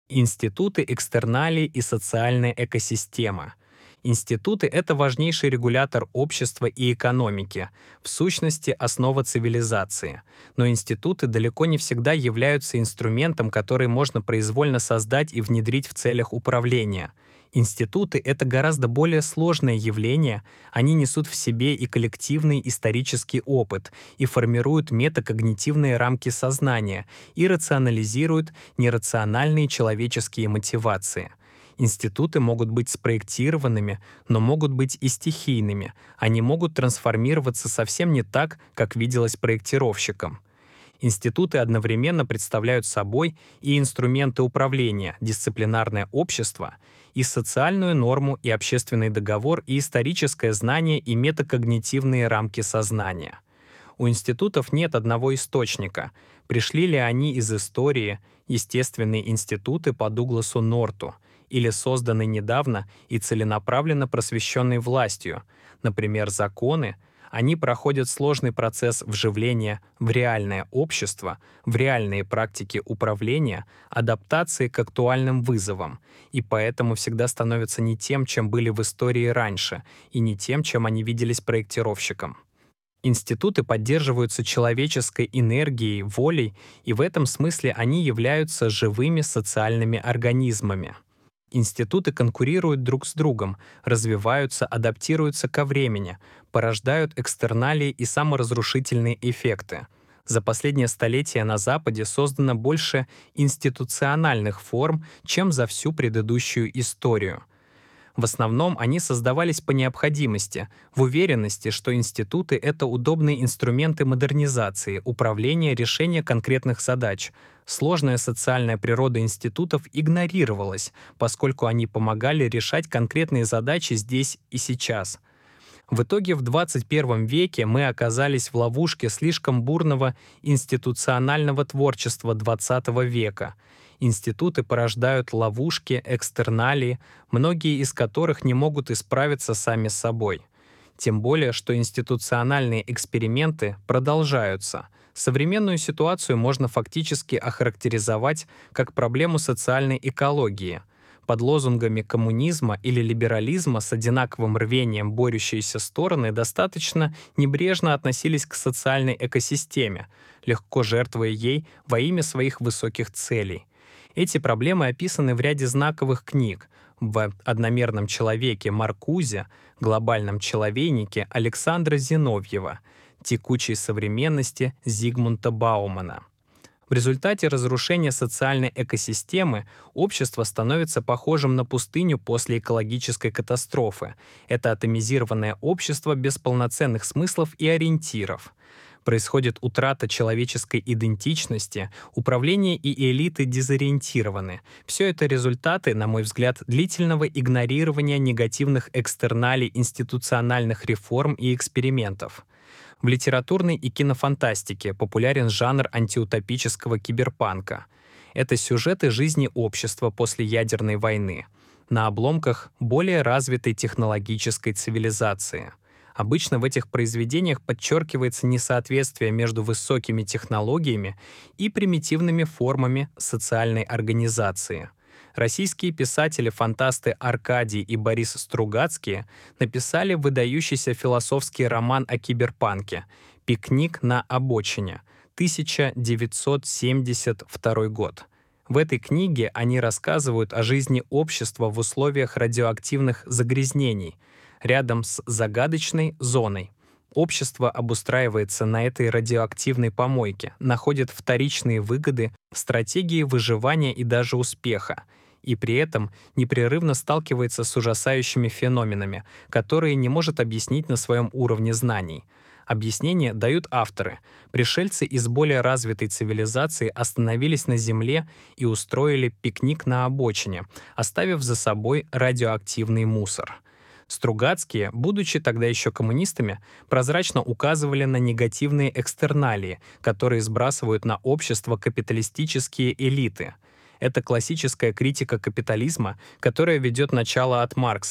Институты, экстерналии и социальная экосистема. Институты — это важнейший регулятор общества и экономики, в сущности, основа цивилизации. Но институты далеко не всегда являются инструментом, который можно произвольно создать и внедрить в целях управления. Институты — это гораздо более сложное явление, они несут в себе и коллективный исторический опыт, и формируют метакогнитивные рамки сознания, и рационализируют нерациональные человеческие мотивации. Институты могут быть спроектированными, но могут быть и стихийными. Они могут трансформироваться совсем не так, как виделось проектировщиком. Институты одновременно представляют собой и инструменты управления, дисциплинарное общество, и социальную норму, и общественный договор, и историческое знание, и метакогнитивные рамки сознания. У институтов нет одного источника. Пришли ли они из истории, естественные институты по Дугласу Норту, или созданы недавно и целенаправленно просвещенной властью, например, законы, они проходят сложный процесс вживления в реальное общество, в реальные практики управления, адаптации к актуальным вызовам, и поэтому всегда становятся не тем, чем были в истории раньше, и не тем, чем они виделись проектировщиком. Институты поддерживаются человеческой энергией, волей, и в этом смысле они являются живыми социальными организмами. Институты конкурируют друг с другом, развиваются, адаптируются ко времени, порождают экстерналии и саморазрушительные эффекты. За последнее столетие на Западе создано больше институциональных форм, чем за всю предыдущую историю. В основном они создавались по необходимости, в уверенности, что институты — это удобные инструменты модернизации, управления, решения конкретных задач. Сложная социальная природа институтов игнорировалась, поскольку они помогали решать конкретные задачи здесь и сейчас. В итоге в 21 веке мы оказались в ловушке слишком бурного институционального творчества XX века. Институты порождают ловушки, экстерналии, многие из которых не могут исправиться сами собой. Тем более, что институциональные эксперименты продолжаются. Современную ситуацию можно фактически охарактеризовать как проблему социальной экологии. Под лозунгами коммунизма или либерализма с одинаковым рвением борющиеся стороны достаточно небрежно относились к социальной экосистеме, легко жертвуя ей во имя своих высоких целей. Эти проблемы описаны в ряде знаковых книг: в «Одномерном человеке» Маркузе, «Глобальном человейнике» Александра Зиновьева, «Текучей современности» Зигмунта Баумана. В результате разрушения социальной экосистемы общество становится похожим на пустыню после экологической катастрофы. Это атомизированное общество без полноценных смыслов и ориентиров. Происходит утрата человеческой идентичности, управление и элиты дезориентированы. Все это результаты, на мой взгляд, длительного игнорирования негативных экстерналей институциональных реформ и экспериментов. В литературной и кинофантастике популярен жанр антиутопического киберпанка. Это сюжеты жизни общества после ядерной войны, на обломках более развитой технологической цивилизации. Обычно в этих произведениях подчеркивается несоответствие между высокими технологиями и примитивными формами социальной организации. Российские писатели-фантасты Аркадий и Борис Стругацкие написали выдающийся философский роман о киберпанке «Пикник на обочине», 1972 год. В этой книге они рассказывают о жизни общества в условиях радиоактивных загрязнений, рядом с загадочной зоной. Общество обустраивается на этой радиоактивной помойке, находит вторичные выгоды в стратегии выживания и даже успеха, и при этом непрерывно сталкивается с ужасающими феноменами, которые не может объяснить на своем уровне знаний. Объяснения дают авторы. Пришельцы из более развитой цивилизации остановились на Земле и устроили пикник на обочине, оставив за собой радиоактивный мусор. Стругацкие, будучи тогда еще коммунистами, прозрачно указывали на негативные экстерналии, которые сбрасывают на общество капиталистические элиты. Это классическая критика капитализма, которая ведет начало от Маркса.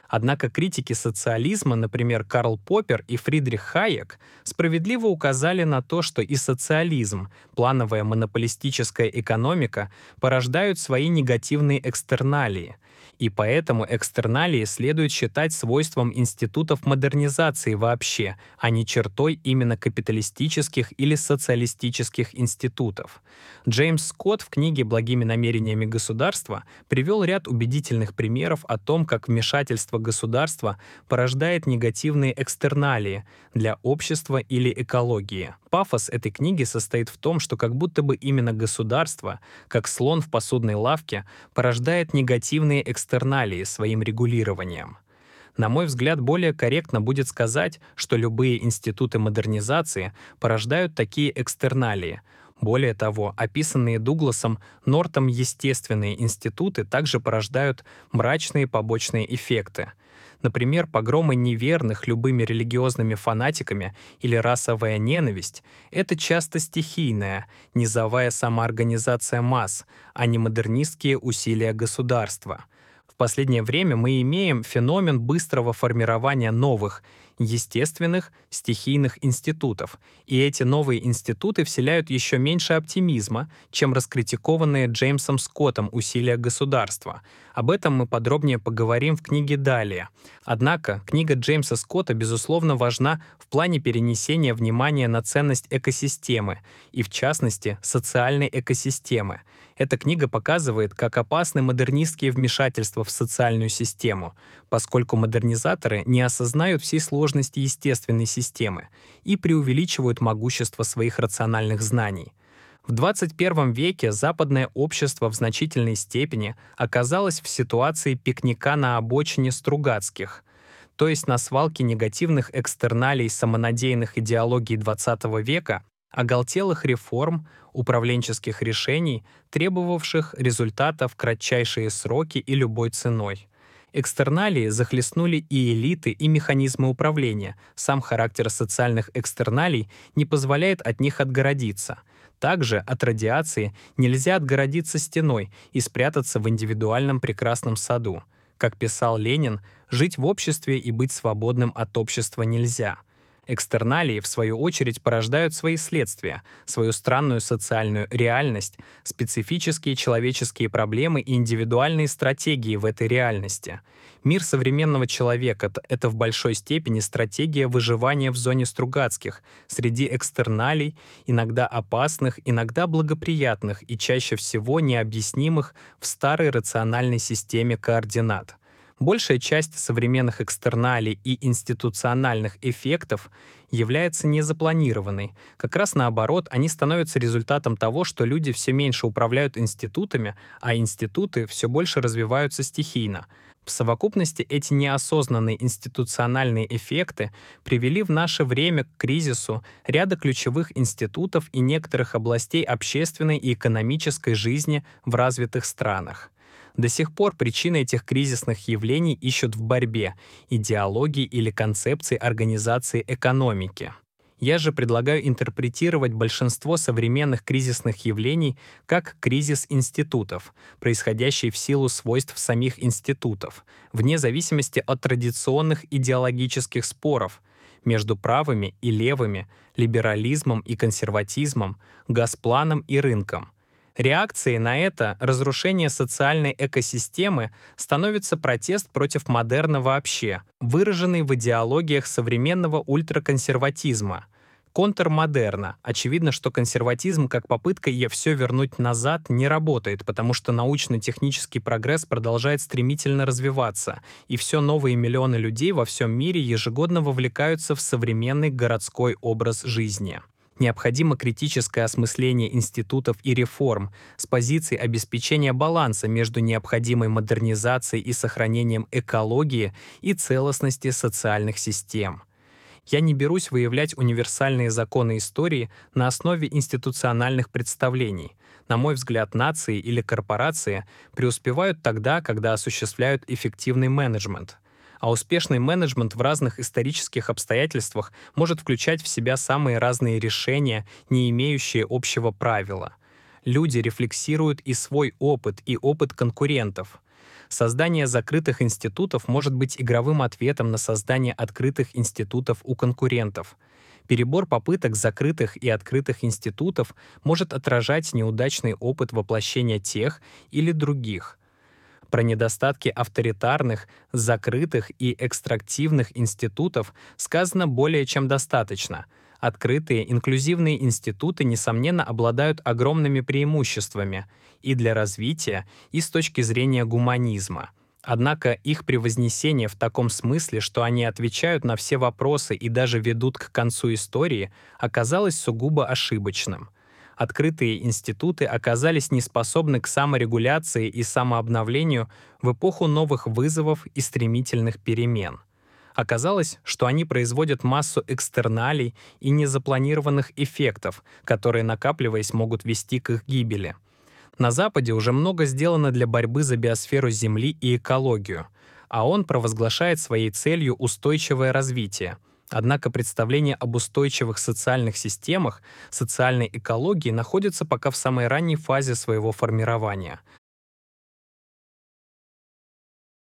Однако критики социализма, например, Карл Поппер и Фридрих Хайек, справедливо указали на то, что и социализм, плановая монополистическая экономика порождают свои негативные экстерналии. И поэтому экстерналии следует считать свойством институтов модернизации вообще, а не чертой именно капиталистических или социалистических институтов. Джеймс Скотт в книге «Благими намерениями государства» привел ряд убедительных примеров о том, как вмешательство государства порождает негативные экстерналии для общества или экологии. Пафос этой книги состоит в том, что как будто бы именно государство, как слон в посудной лавке, порождает негативные экстерналии своим регулированием. На мой взгляд, более корректно будет сказать, что любые институты модернизации порождают такие экстерналии. Более того, описанные Дугласом Нортом естественные институты также порождают мрачные побочные эффекты. Например, погромы неверных любыми религиозными фанатиками или расовая ненависть — это часто стихийная, низовая самоорганизация масс, а не модернистские усилия государства. В последнее время мы имеем феномен быстрого формирования новых, естественных, стихийных институтов, и эти новые институты вселяют еще меньше оптимизма, чем раскритикованные Джеймсом Скоттом усилия государства. Об этом мы подробнее поговорим в книге далее. Однако книга Джеймса Скотта, безусловно, важна в плане перенесения внимания на ценность экосистемы, и в частности, социальной экосистемы. Эта книга показывает, как опасны модернистские вмешательства в социальную систему, поскольку модернизаторы не осознают всей сложности естественной системы и преувеличивают могущество своих рациональных знаний. В 21 веке западное общество в значительной степени оказалось в ситуации пикника на обочине Стругацких, то есть на свалке негативных экстерналей самонадеянных идеологий XX века, оголтелых реформ, управленческих решений, требовавших результата в кратчайшие сроки и любой ценой. Экстерналии захлестнули и элиты, и механизмы управления. Сам характер социальных экстерналий не позволяет от них отгородиться. Также от радиации нельзя отгородиться стеной и спрятаться в индивидуальном прекрасном саду. Как писал Ленин, жить в обществе и быть свободным от общества нельзя. Экстерналии, в свою очередь, порождают свои следствия, свою странную социальную реальность, специфические человеческие проблемы и индивидуальные стратегии в этой реальности. Мир современного человека — это в большой степени стратегия выживания в зоне Стругацких, среди экстерналей, иногда опасных, иногда благоприятных и чаще всего необъяснимых в старой рациональной системе координат. Большая часть современных экстерналей и институциональных эффектов является незапланированной. Как раз наоборот, они становятся результатом того, что люди все меньше управляют институтами, а институты все больше развиваются стихийно. В совокупности эти неосознанные институциональные эффекты привели в наше время к кризису ряда ключевых институтов и некоторых областей общественной и экономической жизни в развитых странах. До сих пор причины этих кризисных явлений ищут в борьбе, идеологии или концепции организации экономики. Я же предлагаю интерпретировать большинство современных кризисных явлений как кризис институтов, происходящий в силу свойств самих институтов, вне зависимости от традиционных идеологических споров между правыми и левыми, либерализмом и консерватизмом, газпланом и рынком. Реакцией на это разрушение социальной экосистемы становится протест против модерна вообще, выраженный в идеологиях современного ультраконсерватизма, контрмодерна. Очевидно, что консерватизм как попытка все вернуть назад не работает, потому что научно-технический прогресс продолжает стремительно развиваться, и все новые миллионы людей во всем мире ежегодно вовлекаются в современный городской образ жизни. Необходимо критическое осмысление институтов и реформ с позиции обеспечения баланса между необходимой модернизацией и сохранением экологии и целостности социальных систем. Я не берусь выявлять универсальные законы истории на основе институциональных представлений. На мой взгляд, нации или корпорации преуспевают тогда, когда осуществляют эффективный менеджмент. А успешный менеджмент в разных исторических обстоятельствах может включать в себя самые разные решения, не имеющие общего правила. Люди рефлексируют и свой опыт, и опыт конкурентов. Создание закрытых институтов может быть игровым ответом на создание открытых институтов у конкурентов. Перебор попыток закрытых и открытых институтов может отражать неудачный опыт воплощения тех или других. Про недостатки авторитарных, закрытых и экстрактивных институтов сказано более чем достаточно. Открытые, инклюзивные институты, несомненно, обладают огромными преимуществами и для развития, и с точки зрения гуманизма. Однако их превознесение в таком смысле, что они отвечают на все вопросы и даже ведут к концу истории, оказалось сугубо ошибочным. Открытые институты оказались неспособны к саморегуляции и самообновлению в эпоху новых вызовов и стремительных перемен. Оказалось, что они производят массу экстерналей и незапланированных эффектов, которые, накапливаясь, могут вести к их гибели. На Западе уже много сделано для борьбы за биосферу Земли и экологию, а он провозглашает своей целью устойчивое развитие. Однако представление об устойчивых социальных системах, социальной экологии находится пока в самой ранней фазе своего формирования.